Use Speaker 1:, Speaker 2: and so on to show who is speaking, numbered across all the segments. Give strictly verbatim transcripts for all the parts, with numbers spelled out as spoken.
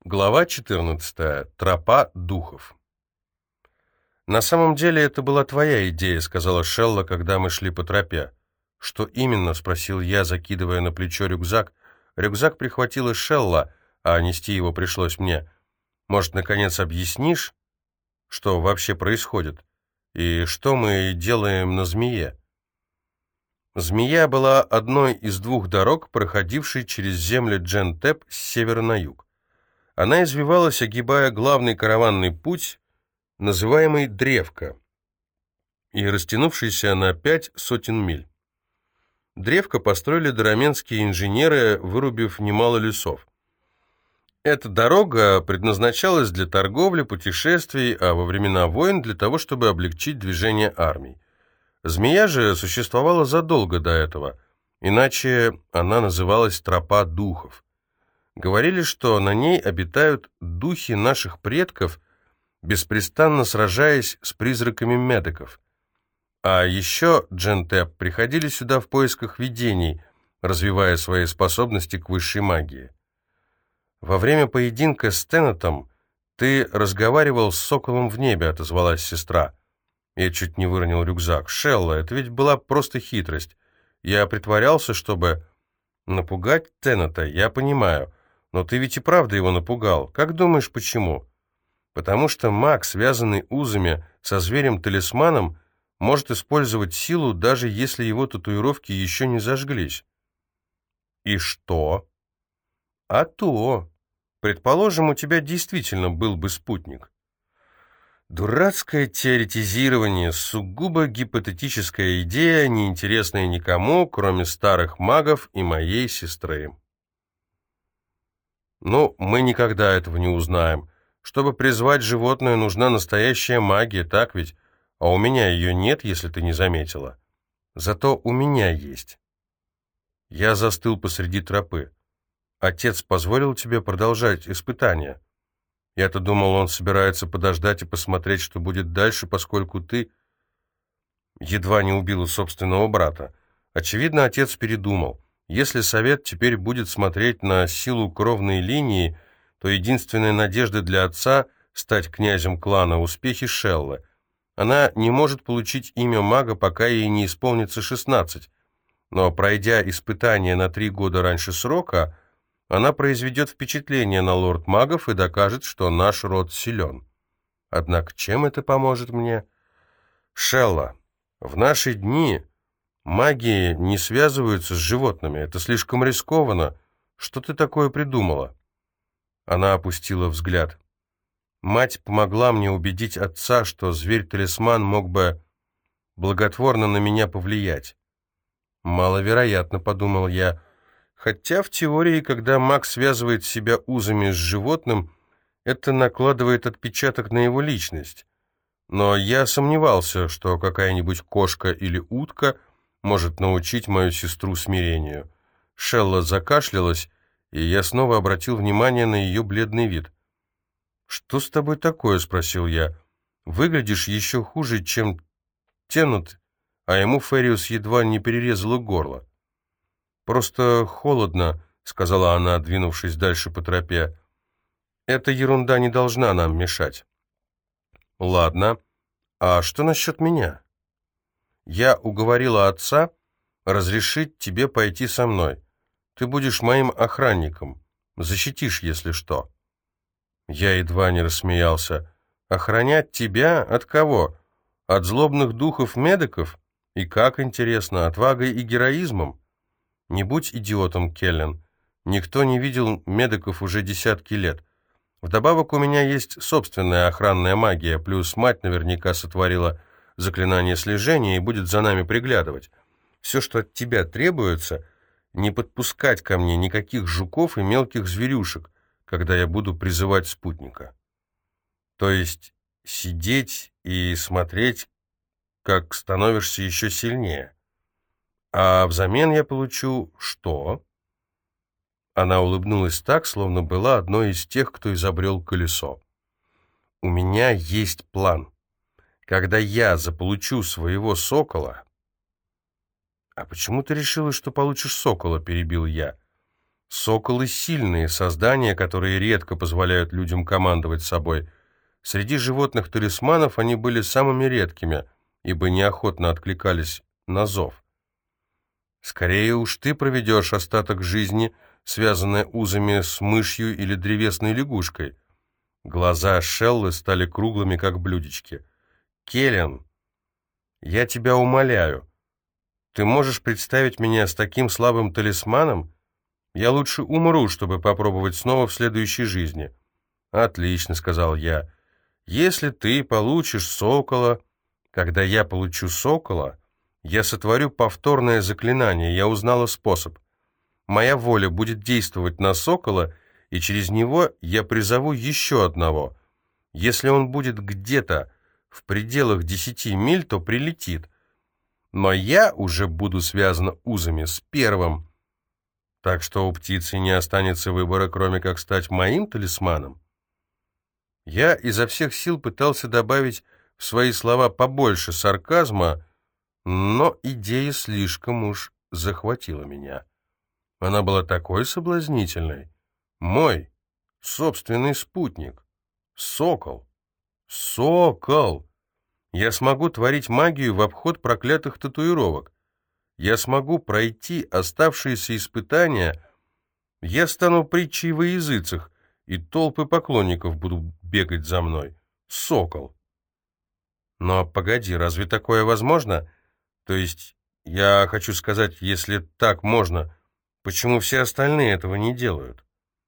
Speaker 1: Глава четырнадцатая. Тропа духов. «На самом деле это была твоя идея», — сказала Шелла, когда мы шли по тропе. «Что именно?» — спросил я, закидывая на плечо рюкзак. Рюкзак прихватила Шелла, а нести его пришлось мне. «Может, наконец объяснишь, что вообще происходит? И что мы делаем на Змее?» Змея была одной из двух дорог, проходившей через земли Джентеп с севера на юг. Она извивалась, огибая главный караванный путь, называемый Древко, и растянувшийся на пять сотен миль. Древко построили дараменские инженеры, вырубив немало лесов. Эта дорога предназначалась для торговли, путешествий, а во времена войн для того, чтобы облегчить движение армий. Змея же существовала задолго до этого, иначе она называлась Тропа духов. Говорили, что на ней обитают духи наших предков, беспрестанно сражаясь с призраками медиков. А еще Джентеп приходили сюда в поисках видений, развивая свои способности к высшей магии. «Во время поединка с Теннетом ты разговаривал с соколом в небе», — отозвалась сестра. Я чуть не выронил рюкзак. «Шелла, это ведь была просто хитрость. Я притворялся, чтобы напугать Теннета, я понимаю. Но ты ведь и правда его напугал. Как думаешь, почему?» «Потому что маг, связанный узами со зверем-талисманом, может использовать силу, даже если его татуировки еще не зажглись». «И что?» «А то. Предположим, у тебя действительно был бы спутник». Дурацкое теоретизирование, сугубо гипотетическая идея, неинтересная никому, кроме старых магов и моей сестры. «Ну, мы никогда этого не узнаем. Чтобы призвать животное, нужна настоящая магия, так ведь? А у меня ее нет, если ты не заметила. Зато у меня есть». Я застыл посреди тропы. «Отец позволил тебе продолжать испытания? Я-то думал, он собирается подождать и посмотреть, что будет дальше, поскольку ты едва не убила собственного брата. Очевидно, отец передумал. Если совет теперь будет смотреть на силу кровной линии, то единственная надежда для отца стать князем клана — успехи Шеллы. Она не может получить имя мага, пока ей не исполнится шестнадцать. Но, пройдя испытание на три года раньше срока, она произведет впечатление на лорд-магов и докажет, что наш род силен. Однако чем это поможет мне? Шелла, в наши дни магии не связываются с животными. Это слишком рискованно. Что ты такое придумала?» Она опустила взгляд. «Мать помогла мне убедить отца, что зверь-талисман мог бы благотворно на меня повлиять». «Маловероятно», — подумал я. «Хотя в теории, когда маг связывает себя узами с животным, это накладывает отпечаток на его личность. Но я сомневался, что какая-нибудь кошка или утка может научить мою сестру смирению». Шелла закашлялась, и я снова обратил внимание на ее бледный вид. «Что с тобой такое?» — спросил я. «Выглядишь еще хуже, чем Теннет, а ему Фериус едва не перерезала горло». «Просто холодно», — сказала она, двинувшись дальше по тропе. «Эта ерунда не должна нам мешать». «Ладно. А что насчет меня?» «Я уговорила отца разрешить тебе пойти со мной. Ты будешь моим охранником. Защитишь, если что». Я едва не рассмеялся. «Охранять тебя? От кого? От злобных духов-медиков? И как, интересно, отвагой и героизмом? Не будь идиотом, Келлен. Никто не видел медиков уже десятки лет. Вдобавок у меня есть собственная охранная магия, плюс мать наверняка сотворила заклинание слежения и будет за нами приглядывать. Все, что от тебя требуется, не подпускать ко мне никаких жуков и мелких зверюшек, когда я буду призывать спутника. То есть сидеть и смотреть, как становишься еще сильнее. А взамен я получу что?» Она улыбнулась так, словно была одной из тех, кто изобрел колесо. «У меня есть план. Когда я заполучу своего сокола...» «А почему ты решила, что получишь сокола?» — перебил я. Соколы — сильные создания, которые редко позволяют людям командовать собой. Среди животных-талисманов они были самыми редкими, ибо неохотно откликались на зов. Скорее уж ты проведешь остаток жизни, связанной узами с мышью или древесной лягушкой. Глаза Шеллы стали круглыми, как блюдечки. «Келлен, я тебя умоляю, ты можешь представить меня с таким слабым талисманом? Я лучше умру, чтобы попробовать снова в следующей жизни». «Отлично», — сказал я. «Если ты получишь сокола, когда я получу сокола, я сотворю повторное заклинание, я узнала способ. Моя воля будет действовать на сокола, и через него я призову еще одного. Если он будет где-то в пределах десяти миль, то прилетит. Но я уже буду связана узами с первым. Так что у птицы не останется выбора, кроме как стать моим талисманом». Я изо всех сил пытался добавить в свои слова побольше сарказма, но идея слишком уж захватила меня. Она была такой соблазнительной. Мой собственный спутник. Сокол. Сокол! Я смогу творить магию в обход проклятых татуировок. Я смогу пройти оставшиеся испытания. Я стану притчей во языцах, и толпы поклонников будут бегать за мной. Сокол. Но погоди, разве такое возможно? То есть, я хочу сказать, если так можно, почему все остальные этого не делают?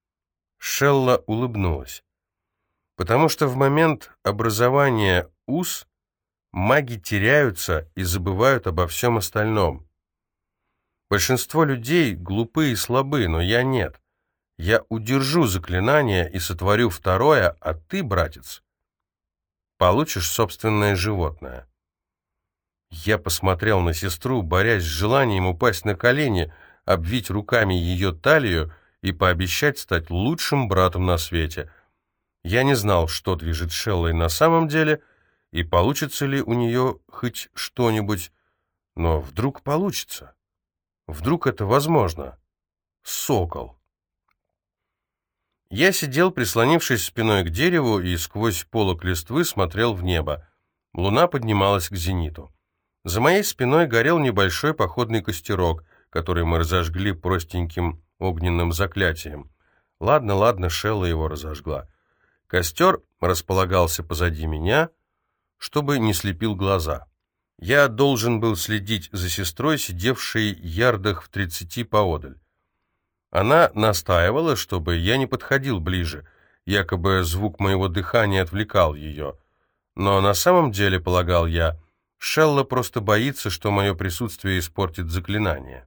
Speaker 1: Шелла улыбнулась. Потому что в момент образования уз маги теряются и забывают обо всем остальном. Большинство людей глупы и слабы, но я нет. Я удержу заклинание и сотворю второе, а ты, братец, получишь собственное животное. Я посмотрел на сестру, борясь с желанием упасть на колени, обвить руками ее талию и пообещать стать лучшим братом на свете. Я не знал, что движет Шеллой на самом деле, и получится ли у нее хоть что-нибудь, но вдруг получится. Вдруг это возможно. Сокол. Я сидел, прислонившись спиной к дереву, и сквозь полог листвы смотрел в небо. Луна поднималась к зениту. За моей спиной горел небольшой походный костерок, который мы разожгли простеньким огненным заклятием. Ладно, ладно, Шелла его разожгла. Костер располагался позади меня, чтобы не слепил глаза. Я должен был следить за сестрой, сидевшей ярдах в тридцати поодаль. Она настаивала, чтобы я не подходил ближе, якобы звук моего дыхания отвлекал ее. Но на самом деле, полагал я, Шелла просто боится, что мое присутствие испортит заклинание.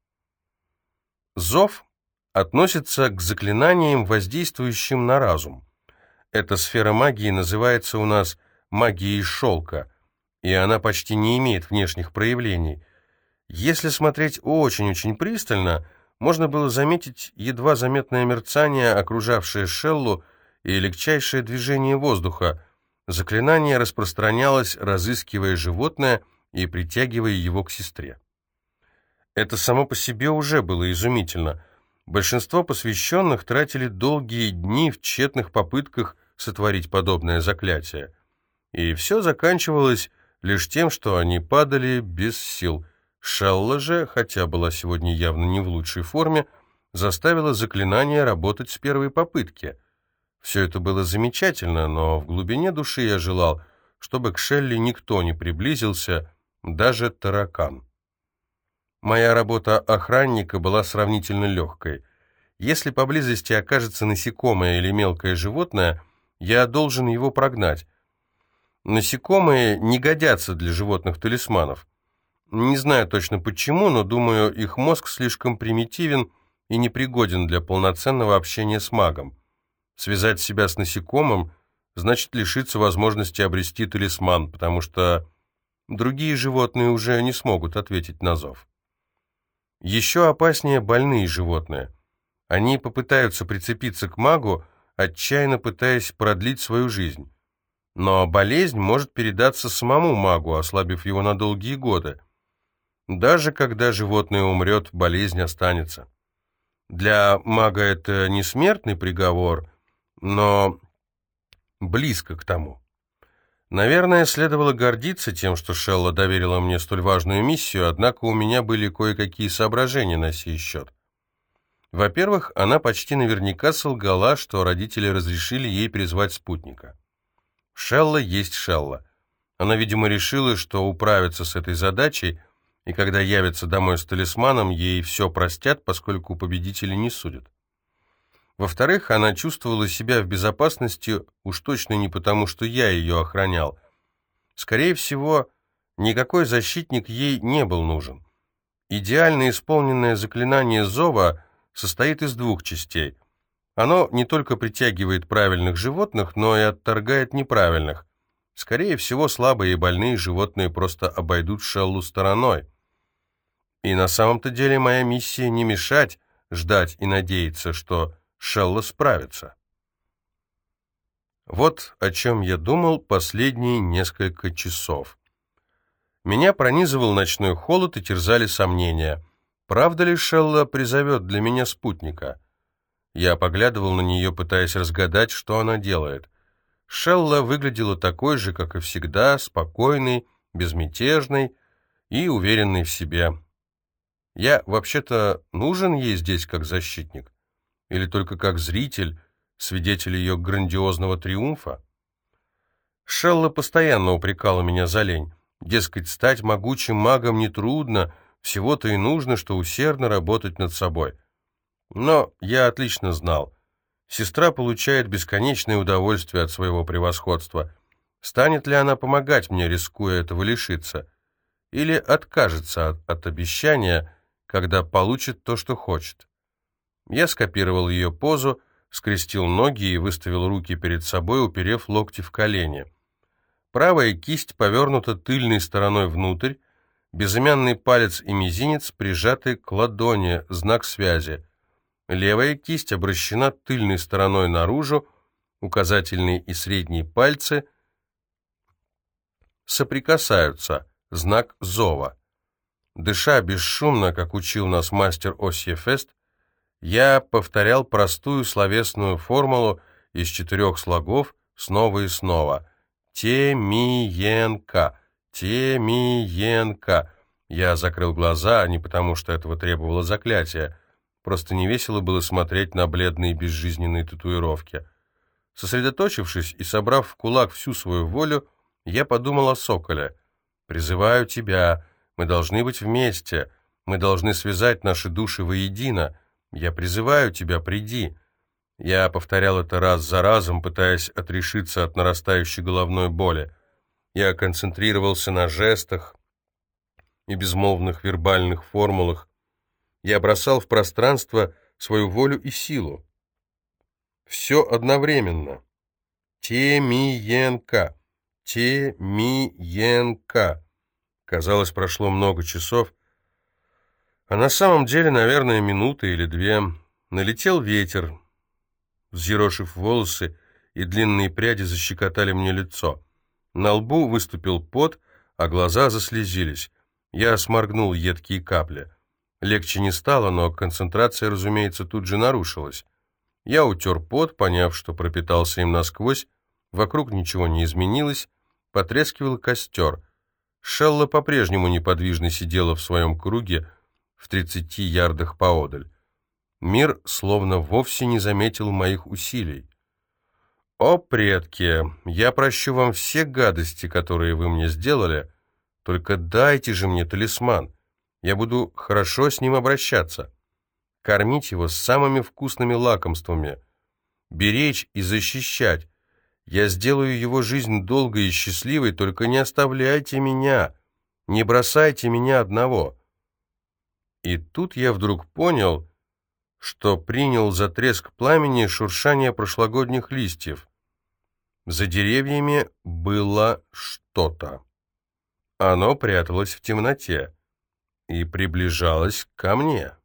Speaker 1: Зов относится к заклинаниям, воздействующим на разум. Эта сфера магии называется у нас магией шелка, и она почти не имеет внешних проявлений. Если смотреть очень-очень пристально, можно было заметить едва заметное мерцание, окружавшее Шеллу, и легчайшее движение воздуха. Заклинание распространялось, разыскивая животное и притягивая его к сестре. Это само по себе уже было изумительно. Большинство посвященных тратили долгие дни в тщетных попытках сотворить подобное заклятие. И все заканчивалось лишь тем, что они падали без сил. Шелла же, хотя была сегодня явно не в лучшей форме, заставила заклинание работать с первой попытки. Все это было замечательно, но в глубине души я желал, чтобы к Шелле никто не приблизился, даже таракан. Моя работа охранника была сравнительно легкой. Если поблизости окажется насекомое или мелкое животное, я должен его прогнать. Насекомые не годятся для животных-талисманов. Не знаю точно почему, но, думаю, их мозг слишком примитивен и непригоден для полноценного общения с магом. Связать себя с насекомым значит лишиться возможности обрести талисман, потому что другие животные уже не смогут ответить на зов. Еще опаснее больные животные. Они попытаются прицепиться к магу, отчаянно пытаясь продлить свою жизнь. Но болезнь может передаться самому магу, ослабив его на долгие годы. Даже когда животное умрет, болезнь останется. Для мага это не смертный приговор, но близко к тому. Наверное, следовало гордиться тем, что Шелла доверила мне столь важную миссию, однако у меня были кое-какие соображения на сей счет. Во-первых, она почти наверняка солгала, что родители разрешили ей призвать спутника. Шелла есть Шелла. Она, видимо, решила, что управится с этой задачей, и когда явится домой с талисманом, ей все простят, поскольку победители не судят. Во-вторых, она чувствовала себя в безопасности уж точно не потому, что я ее охранял. Скорее всего, никакой защитник ей не был нужен. Идеально исполненное заклинание зова состоит из двух частей. Оно не только притягивает правильных животных, но и отторгает неправильных. Скорее всего, слабые и больные животные просто обойдут Шеллу стороной. И на самом-то деле моя миссия не мешать, ждать и надеяться, что Шелла справится. Вот о чем я думал последние несколько часов. Меня пронизывал ночной холод и терзали сомнения. Правда ли Шелла призовет для меня спутника? Я поглядывал на нее, пытаясь разгадать, что она делает. Шелла выглядела такой же, как и всегда, спокойной, безмятежной и уверенной в себе. Я вообще-то нужен ей здесь как защитник? Или только как зритель, свидетель ее грандиозного триумфа? Шелла постоянно упрекала меня за лень. Дескать, стать могучим магом нетрудно, всего-то и нужно, что усердно работать над собой. Но я отлично знал. Сестра получает бесконечное удовольствие от своего превосходства. Станет ли она помогать мне, рискуя этого лишиться? Или откажется от, от обещания, когда получит то, что хочет? Я скопировал ее позу, скрестил ноги и выставил руки перед собой, уперев локти в колени. Правая кисть повернута тыльной стороной внутрь, безымянный палец и мизинец прижаты к ладони, знак связи. Левая кисть обращена тыльной стороной наружу, указательные и средние пальцы соприкасаются, знак зова. Дыша бесшумно, как учил нас мастер Осьефест, я повторял простую словесную формулу из четырех слогов снова и снова. Темиенка, Темиенка. Я закрыл глаза, не потому что этого требовало заклятие. Просто невесело было смотреть на бледные безжизненные татуировки. Сосредоточившись и собрав в кулак всю свою волю, я подумал о Соколе. «Призываю тебя. Мы должны быть вместе. Мы должны связать наши души воедино. Я призываю тебя, приди». Я повторял это раз за разом, пытаясь отрешиться от нарастающей головной боли. Я концентрировался на жестах и безмолвных вербальных формулах. Я бросал в пространство свою волю и силу. Все одновременно. Темиенка, Темиенка. Казалось, прошло много часов, а на самом деле, наверное, минута или две. Налетел ветер, взъерошив волосы, и длинные пряди защекотали мне лицо. На лбу выступил пот, а глаза заслезились. Я сморгнул едкие капли. Легче не стало, но концентрация, разумеется, тут же нарушилась. Я утер пот, поняв, что пропитался им насквозь. Вокруг ничего не изменилось. Потрескивал костер. Шелла по-прежнему неподвижно сидела в своем круге в тридцати ярдах поодаль. Мир словно вовсе не заметил моих усилий. «О, предки, я прощу вам все гадости, которые вы мне сделали, только дайте же мне талисман. Я буду хорошо с ним обращаться, кормить его с самыми вкусными лакомствами, беречь и защищать. Я сделаю его жизнь долгой и счастливой, только не оставляйте меня, не бросайте меня одного». И тут я вдруг понял, что принял за треск пламени шуршание прошлогодних листьев. За деревьями было что-то. Оно пряталось в темноте и приближалось ко мне.